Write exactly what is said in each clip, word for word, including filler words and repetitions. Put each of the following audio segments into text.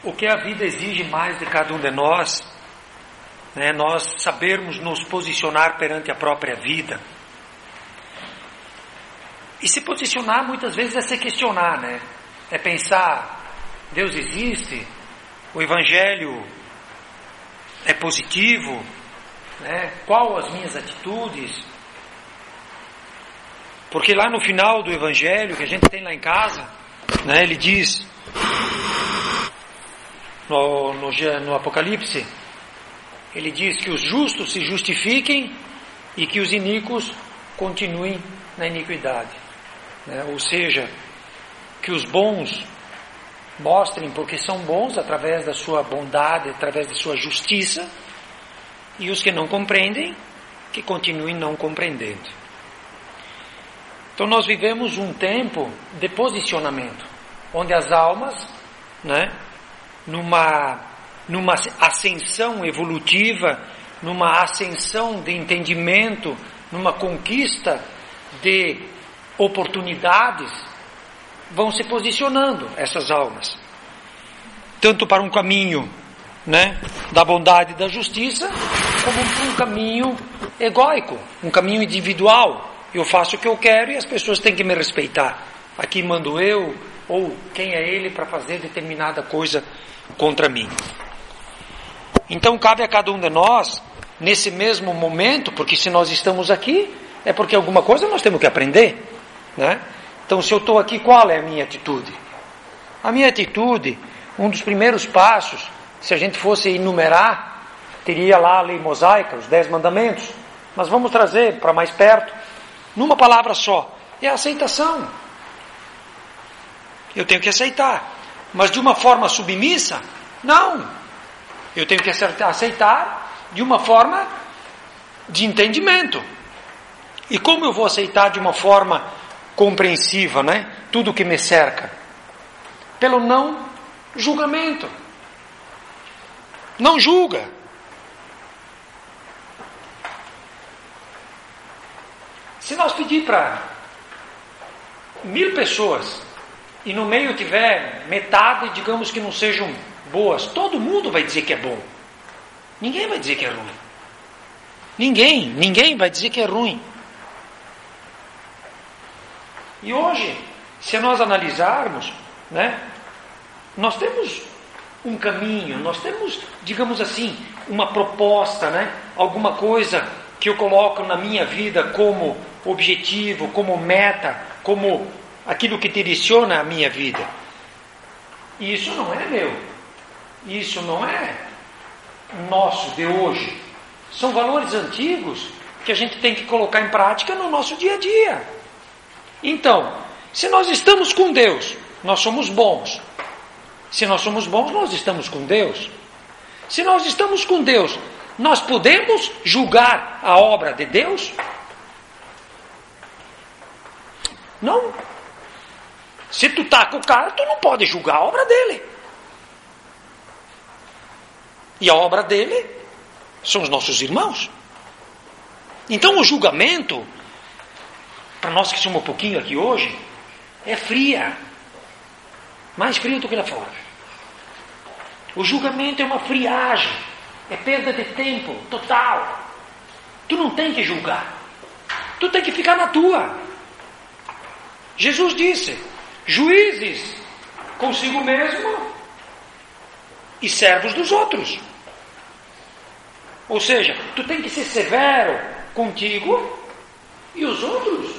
o que a vida exige mais de cada um de nós, né, nós sabermos nos posicionar perante a própria vida. E se posicionar muitas vezes é se questionar, né? É pensar, Deus existe, o Evangelho é positivo, né? Qual as minhas atitudes? Porque lá no final do Evangelho, que a gente tem lá em casa, né, ele diz, no, no, no Apocalipse, ele diz que os justos se justifiquem e que os iníquos continuem na iniquidade. Né? Ou seja, que os bons mostrem porque são bons através da sua bondade, através da sua justiça, e os que não compreendem, que continuem não compreendendo. Então nós vivemos um tempo de posicionamento, onde as almas, né, numa, numa ascensão evolutiva, numa ascensão de entendimento, numa conquista de oportunidades, vão se posicionando essas almas, tanto para um caminho, né, da bondade e da justiça, como para um caminho egóico, um caminho individual. Eu faço o que eu quero e as pessoas têm que me respeitar. Aqui mando eu, ou quem é ele para fazer determinada coisa contra mim. Então cabe a cada um de nós, nesse mesmo momento, porque se nós estamos aqui, é porque alguma coisa nós temos que aprender, né? Então se eu estou aqui, qual é a minha atitude? A minha atitude, um dos primeiros passos, se a gente fosse enumerar, teria lá a lei mosaica, os dez mandamentos, mas vamos trazer para mais perto, numa palavra só, é a aceitação. Eu tenho que aceitar, mas de uma forma submissa? Não. Eu tenho que aceitar de uma forma de entendimento. E como eu vou aceitar de uma forma compreensiva, né, tudo que me cerca? Pelo não julgamento. Não julga. Se nós pedir para mil pessoas e no meio tiver metade, digamos que não sejam boas, todo mundo vai dizer que é bom. Ninguém vai dizer que é ruim. Ninguém, ninguém vai dizer que é ruim. E hoje, se nós analisarmos, né, nós temos um caminho, nós temos, digamos assim, uma proposta, né, alguma coisa que eu coloco na minha vida como objetivo, como meta, como aquilo que direciona a minha vida. E isso não é meu. Isso não é nosso de hoje. São valores antigos que a gente tem que colocar em prática no nosso dia a dia. Então, se nós estamos com Deus, nós somos bons. Se nós somos bons, nós estamos com Deus. Se nós estamos com Deus, nós podemos julgar a obra de Deus? Não. Se tu tá com o cara, tu não pode julgar a obra dele. E a obra dele são os nossos irmãos. Então o julgamento, para nós que somos um pouquinho aqui hoje, é fria. Mais frio do que lá fora. O julgamento é uma friagem. É perda de tempo total. Tu não tem que julgar. Tu tem que ficar na tua. Jesus disse, juízes consigo mesmo e servos dos outros. Ou seja, tu tem que ser severo contigo e os outros.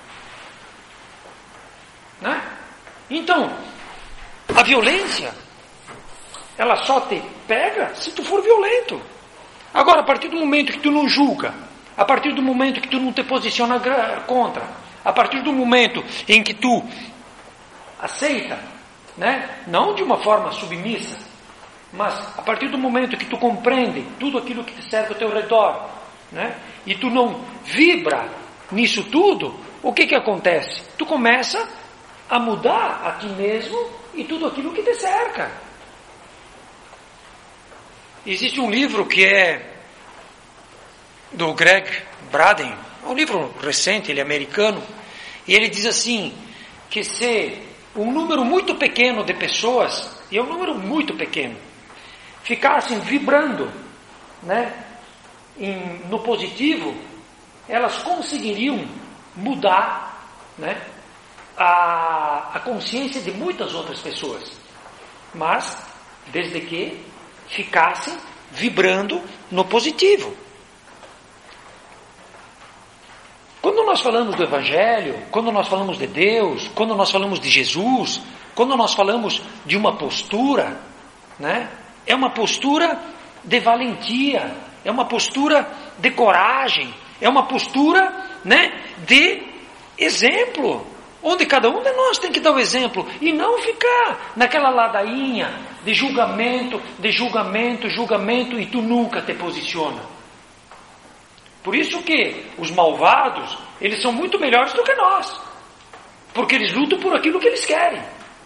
Né? Então, a violência, ela só te pega se tu for violento. Agora, a partir do momento que tu não julga, a partir do momento que tu não te posiciona contra, a partir do momento em que tu aceita, né, não de uma forma submissa, mas a partir do momento que tu compreende tudo aquilo que te serve ao teu redor, né, e tu não vibra nisso tudo, o que que acontece? Tu começa a mudar a ti mesmo e tudo aquilo que te cerca. Existe um livro que é do Greg Braden, é um livro recente, ele é americano, e ele diz assim, que se um número muito pequeno de pessoas e é um número muito pequeno, ficassem vibrando, né, em, no positivo, elas conseguiriam mudar, né, a, a consciência de muitas outras pessoas. Mas, desde que ficassem vibrando no positivo. Quando nós falamos do Evangelho, quando nós falamos de Deus, quando nós falamos de Jesus, quando nós falamos de uma postura, né, é uma postura de valentia, é uma postura de coragem, é uma postura, né, de exemplo, onde cada um de nós tem que dar o exemplo e não ficar naquela ladainha de julgamento, de julgamento, julgamento e tu nunca te posiciona. Por isso que os malvados, eles são muito melhores do que nós, porque eles lutam por aquilo que eles querem.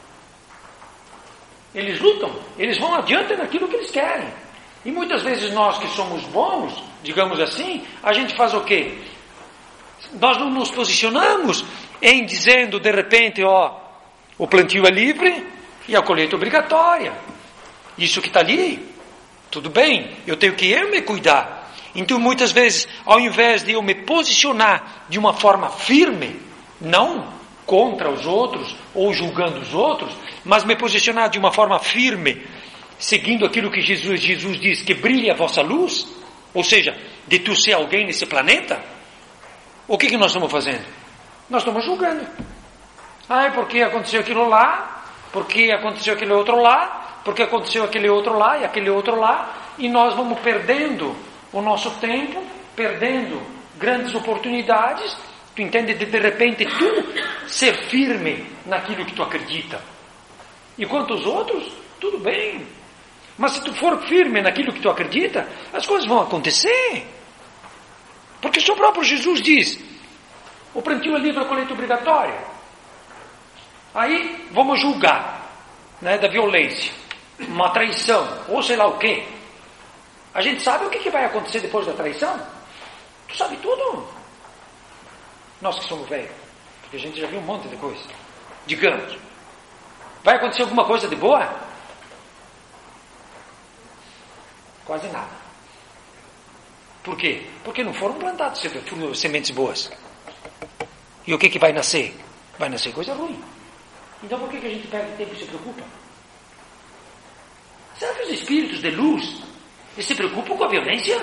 Eles lutam, eles vão adiante naquilo que eles querem. E muitas vezes nós que somos bons, digamos assim, a gente faz o quê? Nós não nos posicionamos em dizendo de repente, ó, o plantio é livre e a colheita é obrigatória. Isso que está ali, tudo bem, eu tenho que eu me cuidar. Então muitas vezes, ao invés de eu me posicionar de uma forma firme, não contra os outros ou julgando os outros, mas me posicionar de uma forma firme, seguindo aquilo que Jesus, Jesus diz, que brilhe a vossa luz, ou seja, de tu ser alguém nesse planeta, o que, que nós estamos fazendo? Nós estamos julgando. Ah, porque aconteceu aquilo lá, porque aconteceu aquele outro lá, porque aconteceu aquele outro lá e aquele outro lá, e nós vamos perdendo o nosso tempo, perdendo grandes oportunidades, tu entende, de, de repente tu ser firme naquilo que tu acredita. E quanto aos outros, tudo bem. Mas se tu for firme naquilo que tu acredita, as coisas vão acontecer. Porque o seu próprio Jesus diz, o plantio é livre, a colheita obrigatória. Aí vamos julgar, né, da violência, uma traição, ou sei lá o quê. A gente sabe o que, que vai acontecer depois da traição? Tu sabe tudo? Nós que somos velhos, porque a gente já viu um monte de coisa. Digamos, vai acontecer alguma coisa de boa? Quase nada. Por quê? Porque não foram plantadas sementes boas. E o que, que vai nascer? Vai nascer coisa ruim. Então por que, que a gente perde tempo e se preocupa? Será que os espíritos de luz eles se preocupam com a violência?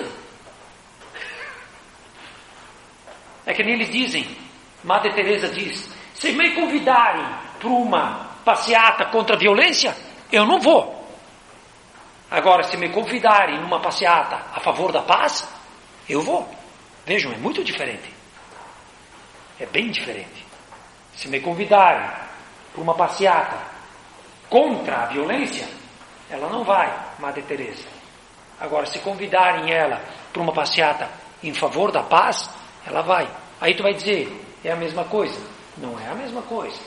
É que nem eles dizem, Madre Teresa diz, se me convidarem para uma passeata contra a violência, eu não vou. Agora, se me convidarem numa passeata a favor da paz, eu vou. Vejam, é muito diferente. É bem diferente. Se me convidarem para uma passeata contra a violência, ela não vai, Madre Teresa. Agora, se convidarem ela para uma passeata em favor da paz, ela vai. Aí tu vai dizer, é a mesma coisa. Não é a mesma coisa.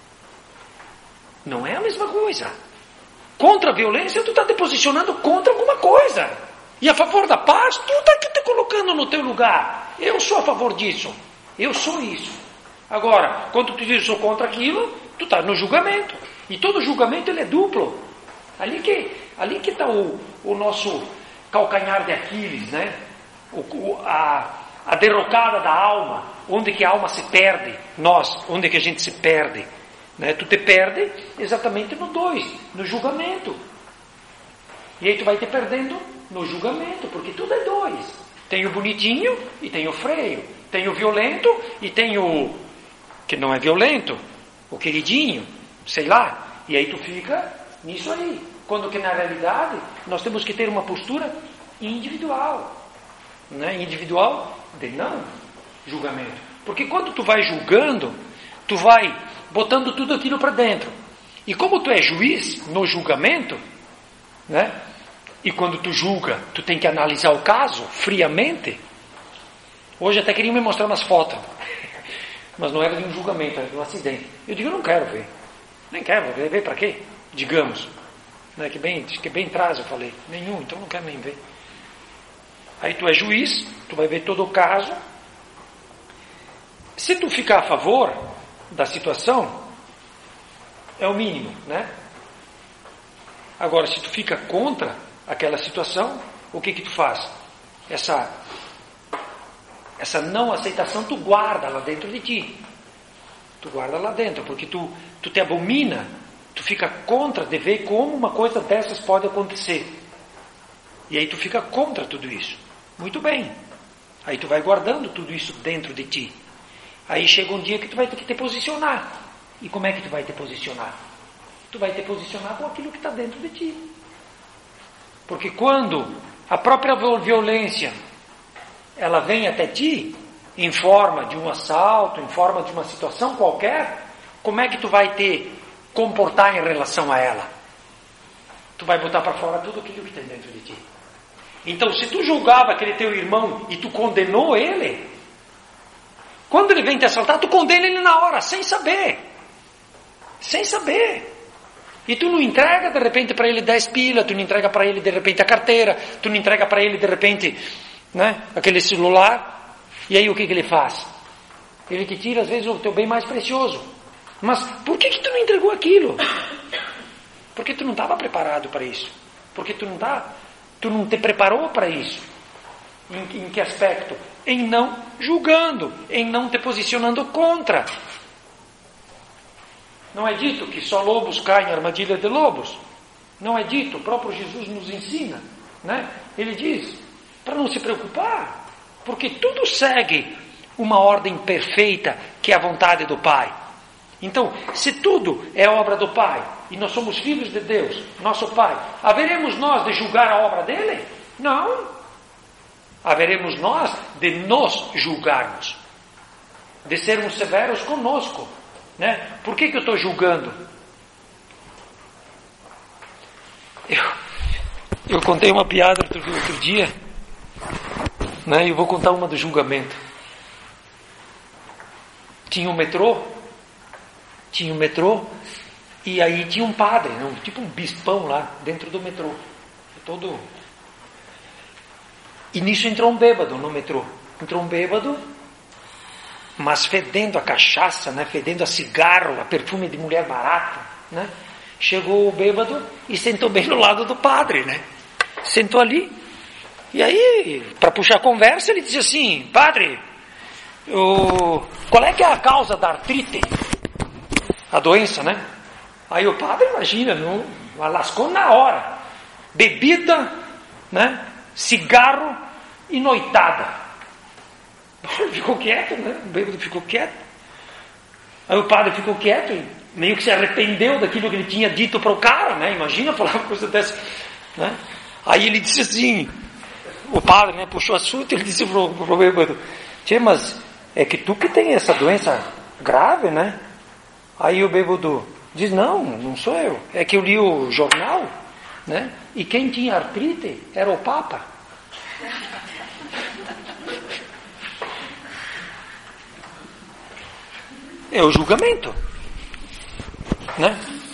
Não é a mesma coisa. Contra a violência, tu está te posicionando contra alguma coisa. E a favor da paz, tu está te colocando no teu lugar. Eu sou a favor disso. Eu sou isso. Agora, quando tu diz eu sou contra aquilo, tu está no julgamento. E todo julgamento ele é duplo. Ali que ali que está o, o nosso calcanhar de Aquiles, né? O, o, a, a derrocada da alma, onde que a alma se perde, nós, onde que a gente se perde, né? Tu te perde exatamente no dois, no julgamento. E aí tu vai te perdendo no julgamento, porque tudo é dois. Tem o bonitinho e tem o freio, tem o violento e tem o que não é violento, o queridinho, sei lá. E aí tu fica nisso aí. Quando que na realidade nós temos que ter uma postura individual, né? Individual de não julgamento. Porque quando tu vai julgando, tu vai botando tudo aquilo para dentro. E como tu é juiz no julgamento, né? E quando tu julga, tu tem que analisar o caso friamente. Hoje até queriam me mostrar umas fotos, mas não era de um julgamento, era de um acidente. Eu digo, eu não quero ver. Nem quero ver, ver para quê? Digamos. Né, que, bem, que bem traz, eu falei. Nenhum, então não quero nem ver. Aí tu é juiz, tu vai ver todo o caso. Se tu ficar a favor da situação, é o mínimo, né? Agora, se tu fica contra aquela situação, o que que tu faz? Essa, essa não aceitação tu guarda lá dentro de ti. Tu guarda lá dentro, porque tu, tu te abomina, tu fica contra de ver como uma coisa dessas pode acontecer. E aí tu fica contra tudo isso. Muito bem. Aí tu vai guardando tudo isso dentro de ti. Aí chega um dia que tu vai ter que te posicionar. E como é que tu vai te posicionar? Tu vai te posicionar com aquilo que está dentro de ti. Porque quando a própria violência ela vem até ti, em forma de um assalto, em forma de uma situação qualquer, como é que tu vai te comportar em relação a ela? Tu vai botar para fora tudo aquilo que tem dentro de ti. Então, se tu julgava aquele teu irmão e tu condenou ele, quando ele vem te assaltar, tu condena ele na hora, sem saber. Sem saber. E tu não entrega de repente para ele dez pila, tu não entrega para ele de repente a carteira, tu não entrega para ele de repente, né, aquele celular. E aí o que que ele faz? Ele te tira às vezes o teu bem mais precioso. Mas por que que tu não entregou aquilo? Porque tu não estava preparado para isso. Porque tu não tá, tu não te preparou para isso. Em, em que aspecto? Em não julgando, em não te posicionando contra. Não é dito que só lobos caem em armadilha de lobos? Não é dito, o próprio Jesus nos ensina, né? Ele diz, para não se preocupar, porque tudo segue uma ordem perfeita, que é a vontade do Pai. Então, se tudo é obra do Pai, e nós somos filhos de Deus, nosso Pai, haveremos nós de julgar a obra dele? Não. Haveremos nós de nos julgarmos, de sermos severos conosco. Né? Por que que eu estou julgando? Eu, eu contei uma piada outro, outro dia, né? E eu vou contar uma do julgamento. Tinha um metrô, tinha um metrô, e aí tinha um padre, um, tipo um bispão lá dentro do metrô. Todo... E nisso entrou um bêbado no metrô. Entrou um bêbado, mas fedendo a cachaça, né? Fedendo a cigarro, a perfume de mulher barata, né? Chegou o bêbado e sentou bem no lado do padre, né? Sentou ali, e aí, para puxar a conversa, ele disse assim, padre, o... qual é que é a causa da artrite? A doença, né? Aí o padre, imagina, não, lascou na hora. Bebida, né? Cigarro e noitada. Ficou quieto, né? O bêbado ficou quieto. Aí o padre ficou quieto e meio que se arrependeu daquilo que ele tinha dito para o cara, né? Imagina falar uma coisa dessa, né? Aí ele disse assim, o padre, né, puxou assunto, ele disse para o bêbado, tchê, mas é que tu que tem essa doença grave, né? Aí o bêbado diz, não, não sou eu, é que eu li o jornal, né? E quem tinha artrite era o Papa. É o julgamento, né?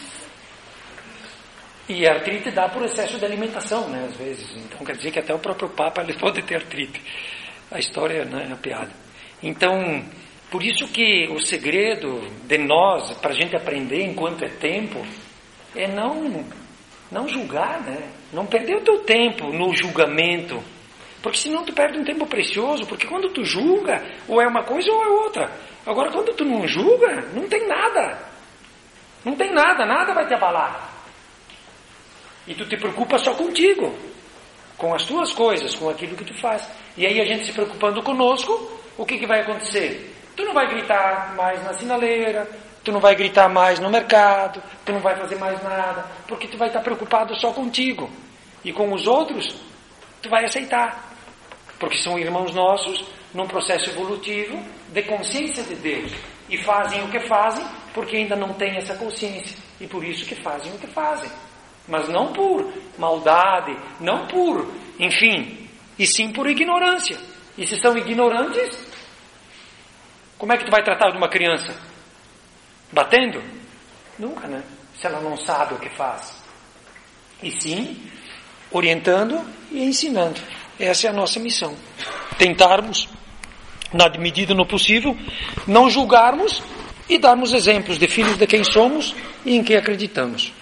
E a artrite dá por excesso de alimentação, né? Às vezes. Então quer dizer que até o próprio Papa ele pode ter artrite. A história, né, é uma piada. Então, por isso que o segredo de nós, para a gente aprender enquanto é tempo, é não, não julgar, né? Não perder o teu tempo no julgamento. Porque senão tu perde um tempo precioso, porque quando tu julga, ou é uma coisa ou é outra. Agora quando tu não julga, não tem nada. Não tem nada, nada vai te abalar. E tu te preocupa só contigo, com as tuas coisas, com aquilo que tu faz. E aí a gente se preocupando conosco, o que que vai acontecer? Tu não vai gritar mais na sinaleira, tu não vai gritar mais no mercado, tu não vai fazer mais nada, porque tu vai estar preocupado só contigo. E com os outros, tu vai aceitar. Porque são irmãos nossos, num processo evolutivo de consciência de Deus. E fazem o que fazem, porque ainda não têm essa consciência. E por isso que fazem o que fazem. Mas não por maldade, não por, enfim, e sim por ignorância. E se são ignorantes, como é que tu vai tratar de uma criança? Batendo? Nunca, né? Se ela não sabe o que faz. E sim, orientando e ensinando. Essa é a nossa missão. Tentarmos, na medida do possível, não julgarmos e darmos exemplos de filhos de quem somos e em quem acreditamos.